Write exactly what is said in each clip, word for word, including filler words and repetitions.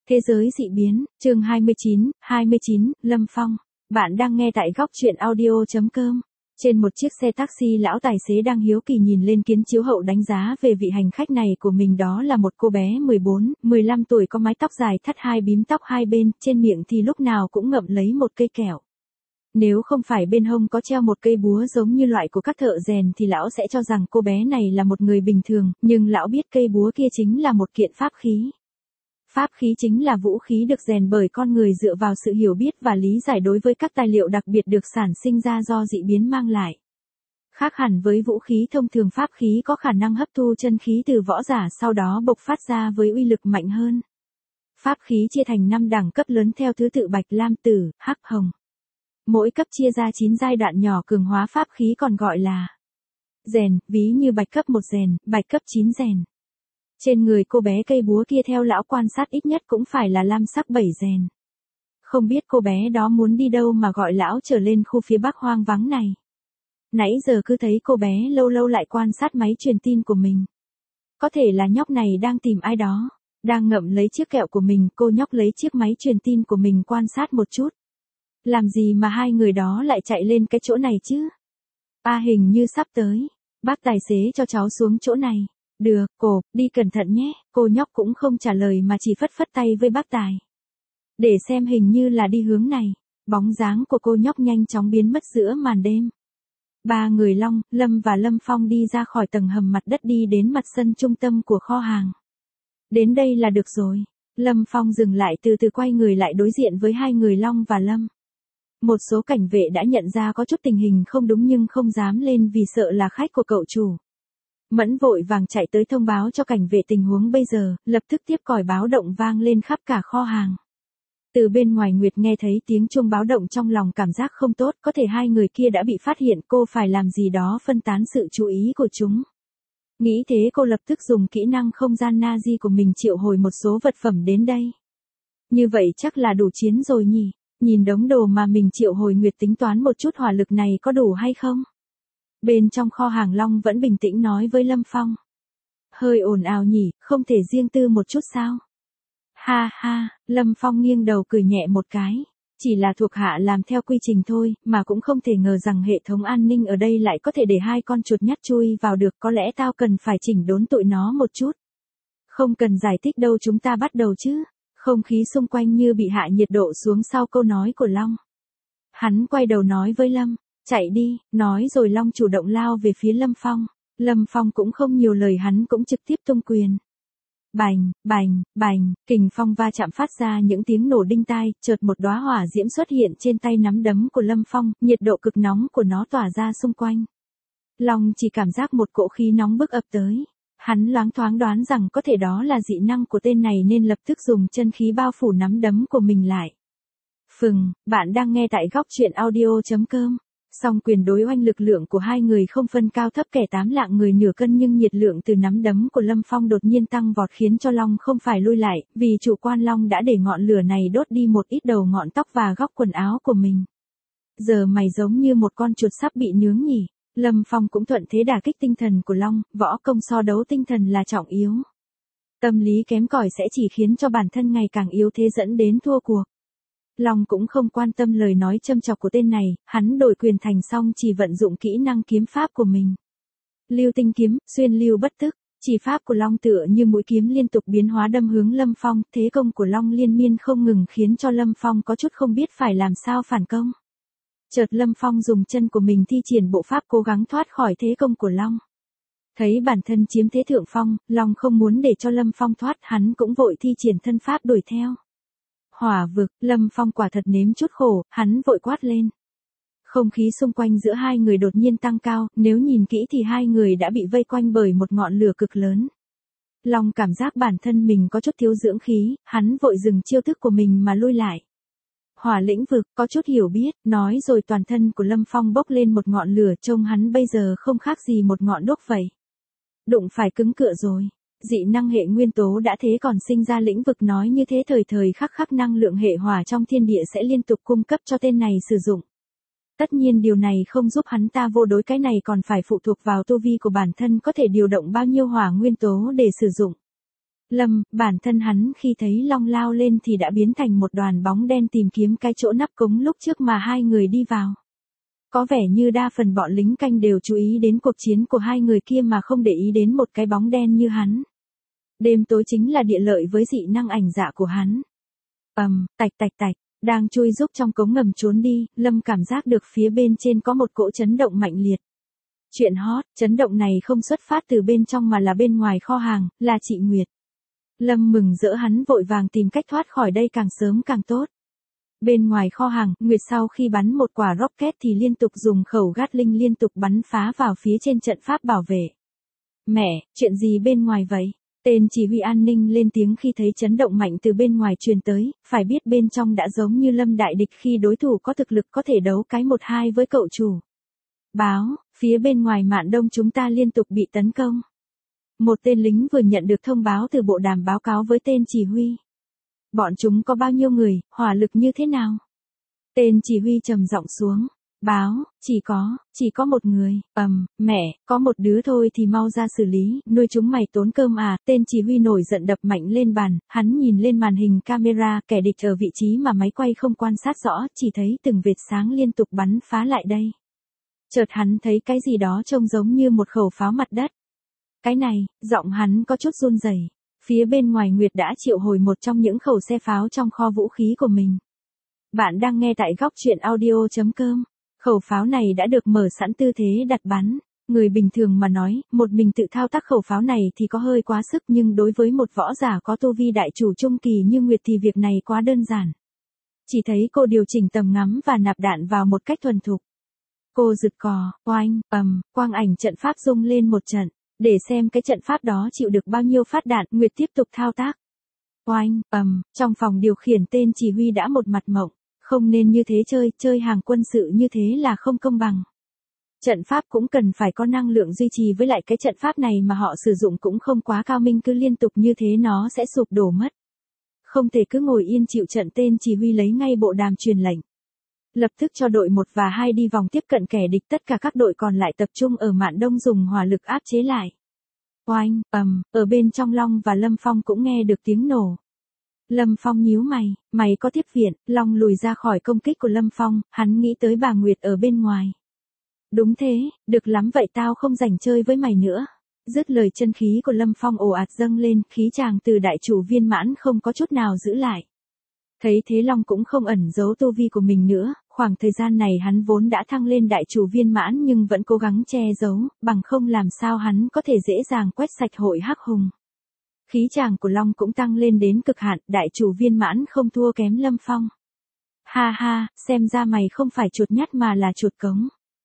Thế giới dị biến, chương hai mươi chín, hai mươi chín, Lâm Phong. Bạn đang nghe tại góc truyện audio chấm com. Trên một chiếc xe taxi, lão tài xế đang hiếu kỳ nhìn lên kiến chiếu hậu đánh giá về vị hành khách này của mình, đó là một cô bé mười bốn, mười lăm tuổi, có mái tóc dài thắt hai bím tóc hai bên, trên miệng thì lúc nào cũng ngậm lấy một cây kẹo. Nếu không phải bên hông có treo một cây búa giống như loại của các thợ rèn thì lão sẽ cho rằng cô bé này là một người bình thường, nhưng lão biết cây búa kia chính là một kiện pháp khí. Pháp khí chính là vũ khí được rèn bởi con người dựa vào sự hiểu biết và lý giải đối với các tài liệu đặc biệt được sản sinh ra do dị biến mang lại. Khác hẳn với vũ khí thông thường, pháp khí có khả năng hấp thu chân khí từ võ giả, sau đó bộc phát ra với uy lực mạnh hơn. Pháp khí chia thành năm đẳng cấp lớn theo thứ tự bạch, lam, tử, hắc, hồng. Mỗi cấp chia ra chín giai đoạn nhỏ cường hóa pháp khí, còn gọi là rèn, ví như bạch cấp một rèn, bạch cấp chín rèn. Trên người cô bé cây búa kia theo lão quan sát ít nhất cũng phải là lam sắc bảy rèn. Không biết cô bé đó muốn đi đâu mà gọi lão trở lên khu phía bắc hoang vắng này. Nãy giờ cứ thấy cô bé lâu lâu lại quan sát máy truyền tin của mình. Có thể là nhóc này đang tìm ai đó. Đang ngậm lấy chiếc kẹo của mình, cô nhóc lấy chiếc máy truyền tin của mình quan sát một chút. Làm gì mà hai người đó lại chạy lên cái chỗ này chứ? À, hình như sắp tới. Bác tài xế cho cháu xuống chỗ này. Được, cô, đi cẩn thận nhé. Cô nhóc cũng không trả lời mà chỉ phất phất tay với bác tài. Để xem, hình như là đi hướng này. Bóng dáng của cô nhóc nhanh chóng biến mất giữa màn đêm. Ba người Long, Lâm và Lâm Phong đi ra khỏi tầng hầm mặt đất, đi đến mặt sân trung tâm của kho hàng. Đến đây là được rồi. Lâm Phong dừng lại, từ từ quay người lại đối diện với hai người Long và Lâm. Một số cảnh vệ đã nhận ra có chút tình hình không đúng nhưng không dám lên vì sợ là khách của cậu chủ. Mẫn vội vàng chạy tới thông báo cho cảnh vệ tình huống bây giờ, lập tức tiếp còi báo động vang lên khắp cả kho hàng. Từ bên ngoài Nguyệt nghe thấy tiếng chuông báo động, trong lòng cảm giác không tốt, có thể hai người kia đã bị phát hiện, cô phải làm gì đó phân tán sự chú ý của chúng. Nghĩ thế cô lập tức dùng kỹ năng không gian Nazi của mình triệu hồi một số vật phẩm đến đây. Như vậy chắc là đủ chiến rồi nhỉ? Nhìn đống đồ mà mình triệu hồi, Nguyệt tính toán một chút hỏa lực này có đủ hay không. Bên trong kho hàng, Long vẫn bình tĩnh nói với Lâm Phong. Hơi ồn ào nhỉ, không thể riêng tư một chút sao? Ha ha, Lâm Phong nghiêng đầu cười nhẹ một cái. Chỉ là thuộc hạ làm theo quy trình thôi, mà cũng không thể ngờ rằng hệ thống an ninh ở đây lại có thể để hai con chuột nhắt chui vào được, có lẽ tao cần phải chỉnh đốn tụi nó một chút. Không cần giải thích đâu, chúng ta bắt đầu chứ. Không khí xung quanh như bị hạ nhiệt độ xuống sau câu nói của Long. Hắn quay đầu nói với Lâm, chạy đi, nói rồi Long chủ động lao về phía Lâm Phong. Lâm Phong cũng không nhiều lời, hắn cũng trực tiếp tung quyền. Bành, bành, bành, kình phong va chạm phát ra những tiếng nổ đinh tai, chợt một đóa hỏa diễm xuất hiện trên tay nắm đấm của Lâm Phong, nhiệt độ cực nóng của nó tỏa ra xung quanh. Long chỉ cảm giác một cỗ khí nóng bức ập tới. Hắn loáng thoáng đoán rằng có thể đó là dị năng của tên này nên lập tức dùng chân khí bao phủ nắm đấm của mình lại. Phừng, bạn đang nghe tại góc truyện audio chấm com. Song quyền đối oanh, lực lượng của hai người không phân cao thấp, kẻ tám lạng người nửa cân, nhưng nhiệt lượng từ nắm đấm của Lâm Phong đột nhiên tăng vọt khiến cho Long không phải lui lại, vì chủ quan Long đã để ngọn lửa này đốt đi một ít đầu ngọn tóc và góc quần áo của mình. Giờ mày giống như một con chuột sắp bị nướng nhỉ? Lâm Phong cũng thuận thế đả kích tinh thần của Long, võ công so đấu tinh thần là trọng yếu. Tâm lý kém cỏi sẽ chỉ khiến cho bản thân ngày càng yếu thế, dẫn đến thua cuộc. Long cũng không quan tâm lời nói châm chọc của tên này, hắn đổi quyền thành xong chỉ vận dụng kỹ năng kiếm pháp của mình. Lưu tinh kiếm, xuyên lưu bất tức, chỉ pháp của Long tựa như mũi kiếm liên tục biến hóa đâm hướng Lâm Phong, thế công của Long liên miên không ngừng khiến cho Lâm Phong có chút không biết phải làm sao phản công. Chợt Lâm Phong dùng chân của mình thi triển bộ pháp cố gắng thoát khỏi thế công của Long. Thấy bản thân chiếm thế thượng phong, Long không muốn để cho Lâm Phong thoát, hắn cũng vội thi triển thân pháp đuổi theo. Hỏa vực, Lâm Phong quả thật nếm chút khổ, hắn vội quát lên. Không khí xung quanh giữa hai người đột nhiên tăng cao, nếu nhìn kỹ thì hai người đã bị vây quanh bởi một ngọn lửa cực lớn. Long cảm giác bản thân mình có chút thiếu dưỡng khí, hắn vội dừng chiêu thức của mình mà lui lại. Hỏa lĩnh vực, có chút hiểu biết, nói rồi toàn thân của Lâm Phong bốc lên một ngọn lửa, trông hắn bây giờ không khác gì một ngọn đuốc vậy. Đụng phải cứng cựa rồi. Dị năng hệ nguyên tố đã thế còn sinh ra lĩnh vực, nói như thế thời thời khắc khắc năng lượng hệ hỏa trong thiên địa sẽ liên tục cung cấp cho tên này sử dụng. Tất nhiên điều này không giúp hắn ta vô đối, cái này còn phải phụ thuộc vào tu vi của bản thân có thể điều động bao nhiêu hỏa nguyên tố để sử dụng. Lâm, bản thân hắn khi thấy Long lao lên thì đã biến thành một đoàn bóng đen tìm kiếm cái chỗ nắp cống lúc trước mà hai người đi vào. Có vẻ như đa phần bọn lính canh đều chú ý đến cuộc chiến của hai người kia mà không để ý đến một cái bóng đen như hắn. Đêm tối chính là địa lợi với dị năng ảnh dạ của hắn. Ầm, um, tạch tạch tạch, đang chui giúp trong cống ngầm trốn đi, Lâm cảm giác được phía bên trên có một cỗ chấn động mạnh liệt. Chuyện hot, chấn động này không xuất phát từ bên trong mà là bên ngoài kho hàng, là chị Nguyệt. Lâm mừng rỡ hắn vội vàng tìm cách thoát khỏi đây càng sớm càng tốt. Bên ngoài kho hàng, Nguyệt sau khi bắn một quả rocket thì liên tục dùng khẩu Gatling liên tục bắn phá vào phía trên trận pháp bảo vệ. Mẹ, chuyện gì bên ngoài vậy? Tên chỉ huy an ninh lên tiếng khi thấy chấn động mạnh từ bên ngoài truyền tới, phải biết bên trong đã giống như Lâm đại địch khi đối thủ có thực lực có thể đấu cái một hai với cậu chủ. Báo, phía bên ngoài Mạn Đông chúng ta liên tục bị tấn công. Một tên lính vừa nhận được thông báo từ bộ đàm báo cáo với tên chỉ huy. Bọn chúng có bao nhiêu người, hỏa lực như thế nào? Tên chỉ huy trầm giọng xuống. Báo, chỉ có, chỉ có một người. Ầm, mẹ, có một đứa thôi thì mau ra xử lý, nuôi chúng mày tốn cơm à? Tên chỉ huy nổi giận đập mạnh lên bàn, hắn nhìn lên màn hình camera, kẻ địch ở vị trí mà máy quay không quan sát rõ, chỉ thấy từng vệt sáng liên tục bắn phá lại đây. Chợt hắn thấy cái gì đó trông giống như một khẩu pháo mặt đất. Cái này, giọng hắn có chút run rẩy. Phía bên ngoài Nguyệt đã triệu hồi một trong những khẩu xe pháo trong kho vũ khí của mình. Bạn đang nghe tại góc truyện audio chấm com. Khẩu pháo này đã được mở sẵn tư thế đặt bắn. Người bình thường mà nói, một mình tự thao tác khẩu pháo này thì có hơi quá sức, nhưng đối với một võ giả có tu vi đại chủ trung kỳ như Nguyệt thì việc này quá đơn giản. Chỉ thấy cô điều chỉnh tầm ngắm và nạp đạn vào một cách thuần thục. Cô giật cò, oanh, ầm, quang ảnh trận pháp rung lên một trận. Để xem cái trận pháp đó chịu được bao nhiêu phát đạn, Nguyệt tiếp tục thao tác. Oanh, ầm, trong phòng điều khiển tên chỉ huy đã một mặt mộng. Không nên như thế chơi, chơi hàng quân sự như thế là không công bằng. Trận pháp cũng cần phải có năng lượng duy trì, với lại cái trận pháp này mà họ sử dụng cũng không quá cao minh, cứ liên tục như thế nó sẽ sụp đổ mất. Không thể cứ ngồi yên chịu trận. Tên chỉ huy lấy ngay bộ đàm truyền lệnh. Lập tức cho đội một và hai đi vòng tiếp cận kẻ địch, tất cả các đội còn lại tập trung ở Mạn Đông dùng hỏa lực áp chế lại. Oanh, ầm, ở bên trong Long và Lâm Phong cũng nghe được tiếng nổ. Lâm Phong nhíu mày, mày có tiếp viện? Long lùi ra khỏi công kích của Lâm Phong, hắn nghĩ tới bà Nguyệt ở bên ngoài. Đúng thế, được lắm vậy tao không rảnh chơi với mày nữa. Dứt lời chân khí của Lâm Phong ồ ạt dâng lên, khí chàng từ đại chủ viên mãn không có chút nào giữ lại. Thấy thế Long cũng không ẩn giấu tu vi của mình nữa, khoảng thời gian này hắn vốn đã thăng lên đại chủ viên mãn nhưng vẫn cố gắng che giấu, bằng không làm sao hắn có thể dễ dàng quét sạch hội hắc hùng. Khí chàng của Long cũng tăng lên đến cực hạn, đại chủ viên mãn không thua kém Lâm Phong. Ha ha, xem ra mày không phải chuột nhắt mà là chuột cống.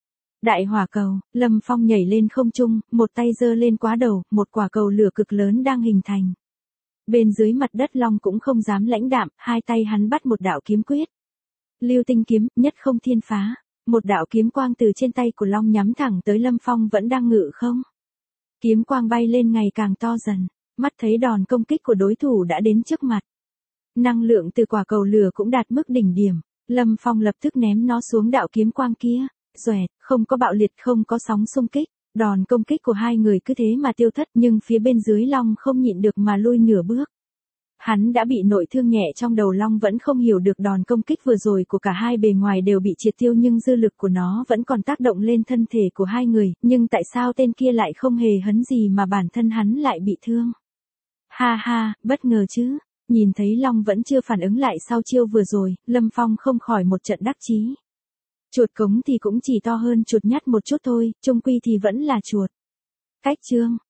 Đại hỏa cầu, Lâm Phong nhảy lên không trung, một tay giơ lên quá đầu, một quả cầu lửa cực lớn đang hình thành. Bên dưới mặt đất Long cũng không dám lãnh đạm, hai tay hắn bắt một đạo kiếm quyết. Lưu tinh kiếm, nhất không thiên phá. Một đạo kiếm quang từ trên tay của Long nhắm thẳng tới Lâm Phong vẫn đang ngự không. Kiếm quang bay lên ngày càng to dần, mắt thấy đòn công kích của đối thủ đã đến trước mặt. Năng lượng từ quả cầu lửa cũng đạt mức đỉnh điểm, Lâm Phong lập tức ném nó xuống đạo kiếm quang kia. Xoẹt, không có bạo liệt, không có sóng xung kích. Đòn công kích của hai người cứ thế mà tiêu thất, nhưng phía bên dưới Long không nhịn được mà lui nửa bước. Hắn đã bị nội thương nhẹ, trong đầu Long vẫn không hiểu được đòn công kích vừa rồi của cả hai bề ngoài đều bị triệt tiêu nhưng dư lực của nó vẫn còn tác động lên thân thể của hai người, nhưng tại sao tên kia lại không hề hấn gì mà bản thân hắn lại bị thương? Ha ha, bất ngờ chứ. Nhìn thấy Long vẫn chưa phản ứng lại sau chiêu vừa rồi, Lâm Phong không khỏi một trận đắc chí. Chuột cống thì cũng chỉ to hơn chuột nhắt một chút thôi, chung quy thì vẫn là chuột. Cách chương.